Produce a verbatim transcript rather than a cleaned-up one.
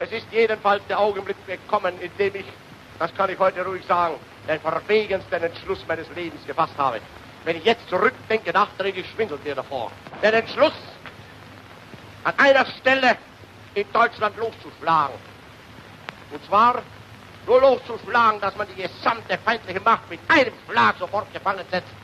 Es ist jedenfalls der Augenblick gekommen, in dem ich, das kann ich heute ruhig sagen, den verwegensten Entschluss meines Lebens gefasst habe. Wenn ich jetzt zurückdenke, nachträglich schwindelt mir davor. Den Entschluss, an einer Stelle in Deutschland loszuschlagen. Und zwar nur loszuschlagen, dass man die gesamte feindliche Macht mit einem Schlag sofort gefangen setzt.